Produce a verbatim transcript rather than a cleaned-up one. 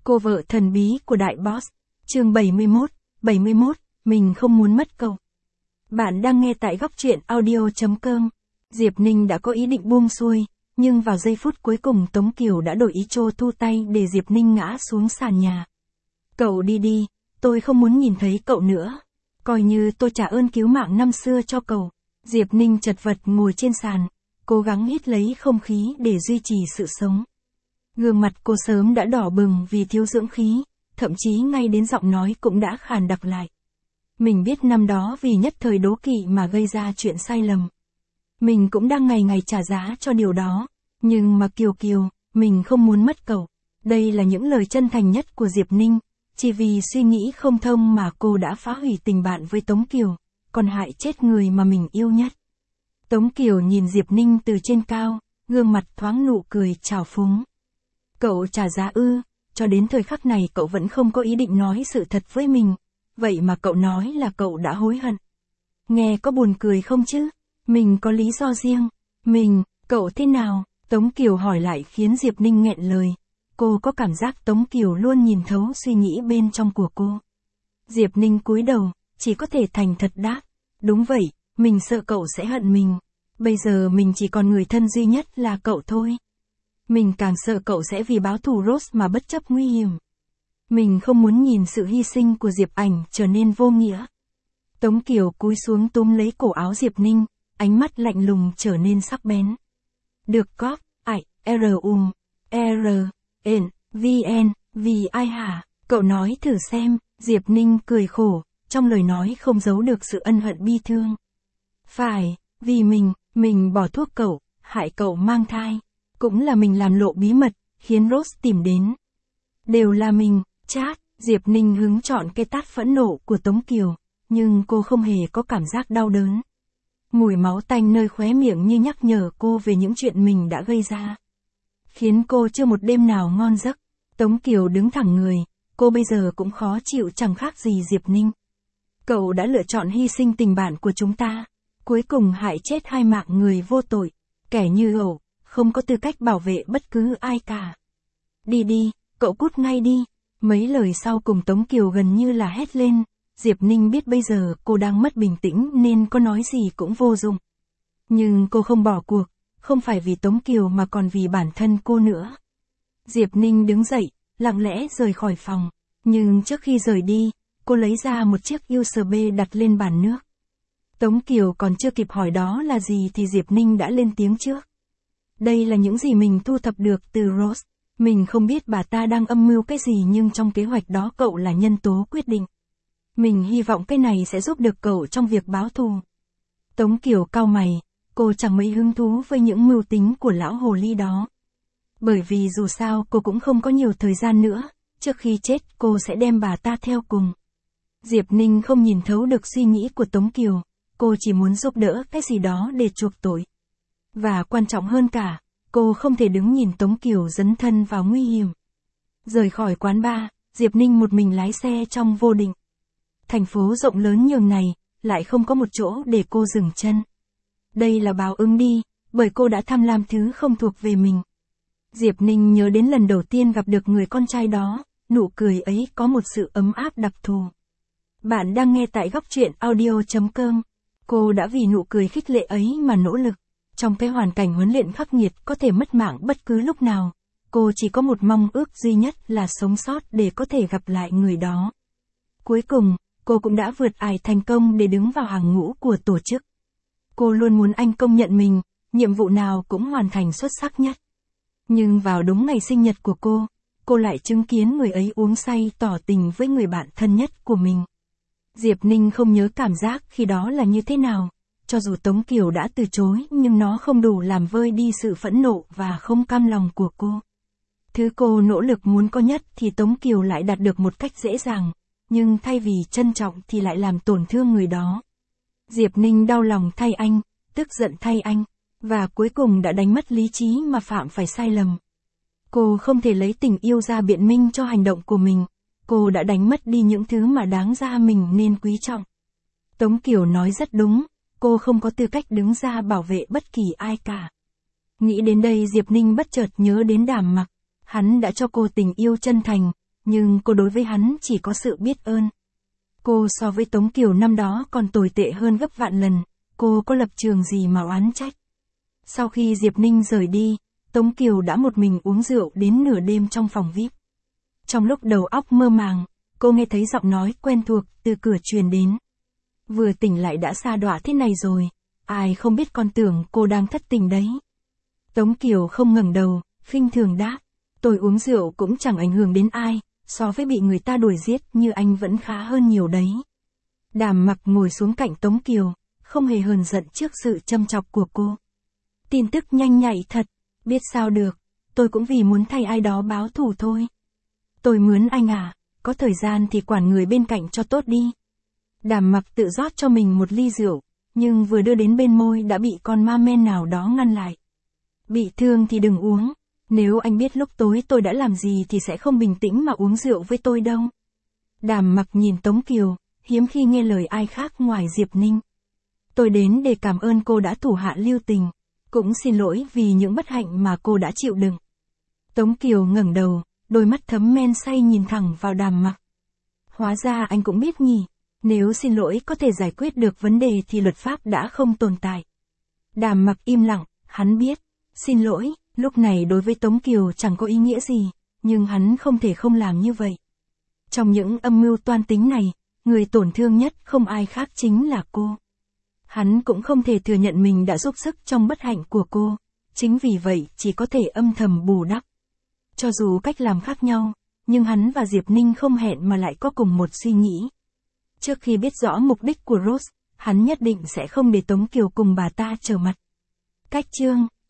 Cô vợ thần bí của đại boss. Chương bảy mươi mốt, bảy mươi mốt, mình không muốn mất cậu. Bạn đang nghe tại góc truyện audio chấm com. Diệp Ninh đã có ý định buông xuôi, nhưng vào giây phút cuối cùng Tống Kiều đã đổi ý trô thu tay để Diệp Ninh ngã xuống sàn nhà. Cậu đi đi, tôi không muốn nhìn thấy cậu nữa. Coi như tôi trả ơn cứu mạng năm xưa cho cậu. Diệp Ninh chật vật ngồi trên sàn, cố gắng hít lấy không khí để duy trì sự sống. Gương mặt cô sớm đã đỏ bừng vì thiếu dưỡng khí, thậm chí ngay đến giọng nói cũng đã khàn đặc lại. Mình biết năm đó vì nhất thời đố kỵ mà gây ra chuyện sai lầm. Mình cũng đang ngày ngày trả giá cho điều đó, nhưng mà Kiều Kiều, mình không muốn mất cậu. Đây là những lời chân thành nhất của Diệp Ninh, chỉ vì suy nghĩ không thông mà cô đã phá hủy tình bạn với Tống Kiều, còn hại chết người mà mình yêu nhất. Tống Kiều nhìn Diệp Ninh từ trên cao, gương mặt thoáng nụ cười trào phúng. Cậu trả giá ư, cho đến thời khắc này cậu vẫn không có ý định nói sự thật với mình, vậy mà cậu nói là cậu đã hối hận. Nghe có buồn cười không chứ? Mình có lý do riêng. Mình, cậu thế nào? Tống Kiều hỏi lại khiến Diệp Ninh nghẹn lời. Cô có cảm giác Tống Kiều luôn nhìn thấu suy nghĩ bên trong của cô. Diệp Ninh cúi đầu, chỉ có thể thành thật đáp. Đúng vậy, mình sợ cậu sẽ hận mình. Bây giờ mình chỉ còn người thân duy nhất là cậu thôi. Mình càng sợ cậu sẽ vì báo thù Rose mà bất chấp nguy hiểm. Mình không muốn nhìn sự hy sinh của Diệp Ảnh trở nên vô nghĩa. Tống Kiều cúi xuống túm lấy cổ áo Diệp Ninh, ánh mắt lạnh lùng trở nên sắc bén. Được cóp, ải, R U, R, N, V N, vì ai hả? Cậu nói thử xem, Diệp Ninh cười khổ, trong lời nói không giấu được sự ân hận bi thương. Phải, vì mình, mình bỏ thuốc cậu, hại cậu mang thai. Cũng là mình làm lộ bí mật, khiến Rose tìm đến. Đều là mình, chát, Diệp Ninh hứng chọn cái tát phẫn nộ của Tống Kiều, nhưng cô không hề có cảm giác đau đớn. Mùi máu tanh nơi khóe miệng như nhắc nhở cô về những chuyện mình đã gây ra. Khiến cô chưa một đêm nào ngon giấc. Tống Kiều đứng thẳng người, cô bây giờ cũng khó chịu chẳng khác gì Diệp Ninh. Cậu đã lựa chọn hy sinh tình bạn của chúng ta, cuối cùng hại chết hai mạng người vô tội, kẻ như cậu, không có tư cách bảo vệ bất cứ ai cả. Đi đi, cậu cút ngay đi. Mấy lời sau cùng Tống Kiều gần như là hét lên. Diệp Ninh biết bây giờ cô đang mất bình tĩnh nên có nói gì cũng vô dụng. Nhưng cô không bỏ cuộc, không phải vì Tống Kiều mà còn vì bản thân cô nữa. Diệp Ninh đứng dậy, lặng lẽ rời khỏi phòng. Nhưng trước khi rời đi, cô lấy ra một chiếc u ét bê đặt lên bàn nước. Tống Kiều còn chưa kịp hỏi đó là gì thì Diệp Ninh đã lên tiếng trước. Đây là những gì mình thu thập được từ Rose. Mình không biết bà ta đang âm mưu cái gì nhưng trong kế hoạch đó cậu là nhân tố quyết định. Mình hy vọng cái này sẽ giúp được cậu trong việc báo thù. Tống Kiều cau mày, cô chẳng mấy hứng thú với những mưu tính của lão hồ ly đó. Bởi vì dù sao cô cũng không có nhiều thời gian nữa, trước khi chết cô sẽ đem bà ta theo cùng. Diệp Ninh không nhìn thấu được suy nghĩ của Tống Kiều, cô chỉ muốn giúp đỡ cái gì đó để chuộc tội. Và quan trọng hơn cả, cô không thể đứng nhìn Tống Kiều dấn thân vào nguy hiểm. Rời khỏi quán bar, Diệp Ninh một mình lái xe trong vô định. Thành phố rộng lớn nhường này, lại không có một chỗ để cô dừng chân. Đây là báo ứng đi, bởi cô đã tham lam thứ không thuộc về mình. Diệp Ninh nhớ đến lần đầu tiên gặp được người con trai đó, nụ cười ấy có một sự ấm áp đặc thù. Bạn đang nghe tại góc truyện audio chấm com. Cô đã vì nụ cười khích lệ ấy mà nỗ lực. Trong cái hoàn cảnh huấn luyện khắc nghiệt có thể mất mạng bất cứ lúc nào, cô chỉ có một mong ước duy nhất là sống sót để có thể gặp lại người đó. Cuối cùng, cô cũng đã vượt ải thành công để đứng vào hàng ngũ của tổ chức. Cô luôn muốn anh công nhận mình, nhiệm vụ nào cũng hoàn thành xuất sắc nhất. Nhưng vào đúng ngày sinh nhật của cô, cô lại chứng kiến người ấy uống say tỏ tình với người bạn thân nhất của mình. Diệp Ninh không nhớ cảm giác khi đó là như thế nào. Cho dù Tống Kiều đã từ chối nhưng nó không đủ làm vơi đi sự phẫn nộ và không cam lòng của cô. Thứ cô nỗ lực muốn có nhất thì Tống Kiều lại đạt được một cách dễ dàng, nhưng thay vì trân trọng thì lại làm tổn thương người đó. Diệp Ninh đau lòng thay anh, tức giận thay anh, và cuối cùng đã đánh mất lý trí mà phạm phải sai lầm. Cô không thể lấy tình yêu ra biện minh cho hành động của mình, cô đã đánh mất đi những thứ mà đáng ra mình nên quý trọng. Tống Kiều nói rất đúng. Cô không có tư cách đứng ra bảo vệ bất kỳ ai cả. Nghĩ đến đây Diệp Ninh bất chợt nhớ đến Đàm Mặc. Hắn đã cho cô tình yêu chân thành, nhưng cô đối với hắn chỉ có sự biết ơn. Cô so với Tống Kiều năm đó còn tồi tệ hơn gấp vạn lần, cô có lập trường gì mà oán trách. Sau khi Diệp Ninh rời đi, Tống Kiều đã một mình uống rượu đến nửa đêm trong phòng vi ai pi. Trong lúc đầu óc mơ màng, cô nghe thấy giọng nói quen thuộc từ cửa truyền đến. Vừa tỉnh lại đã sa đọa thế này rồi, ai không biết con tưởng cô đang thất tình đấy. Tống Kiều không ngẩng đầu, khinh thường đáp, tôi uống rượu cũng chẳng ảnh hưởng đến ai, so với bị người ta đuổi giết như anh vẫn khá hơn nhiều đấy. Đàm Mặc ngồi xuống cạnh Tống Kiều, không hề hờn giận trước sự châm chọc của cô. Tin tức nhanh nhạy thật, biết sao được, tôi cũng vì muốn thay ai đó báo thù thôi. Tôi mướn anh à, có thời gian thì quản người bên cạnh cho tốt đi. Đàm Mặc tự rót cho mình một ly rượu, nhưng vừa đưa đến bên môi đã bị con ma men nào đó ngăn lại. Bị thương thì đừng uống, nếu anh biết lúc tối tôi đã làm gì thì sẽ không bình tĩnh mà uống rượu với tôi đâu. Đàm Mặc nhìn Tống Kiều, hiếm khi nghe lời ai khác ngoài Diệp Ninh. Tôi đến để cảm ơn cô đã thủ hạ lưu tình, cũng xin lỗi vì những bất hạnh mà cô đã chịu đựng. Tống Kiều ngẩng đầu, đôi mắt thấm men say nhìn thẳng vào Đàm Mặc. Hóa ra anh cũng biết nhỉ, nếu xin lỗi có thể giải quyết được vấn đề thì luật pháp đã không tồn tại. Đàm Mặc im lặng, hắn biết, xin lỗi, lúc này đối với Tống Kiều chẳng có ý nghĩa gì, nhưng hắn không thể không làm như vậy. Trong những âm mưu toan tính này, người tổn thương nhất không ai khác chính là cô. Hắn cũng không thể thừa nhận mình đã giúp sức trong bất hạnh của cô, chính vì vậy chỉ có thể âm thầm bù đắp. Cho dù cách làm khác nhau, nhưng hắn và Diệp Ninh không hẹn mà lại có cùng một suy nghĩ. Trước khi biết rõ mục đích của Rose, hắn nhất định sẽ không để Tống Kiều cùng bà ta trở mặt. Cách chương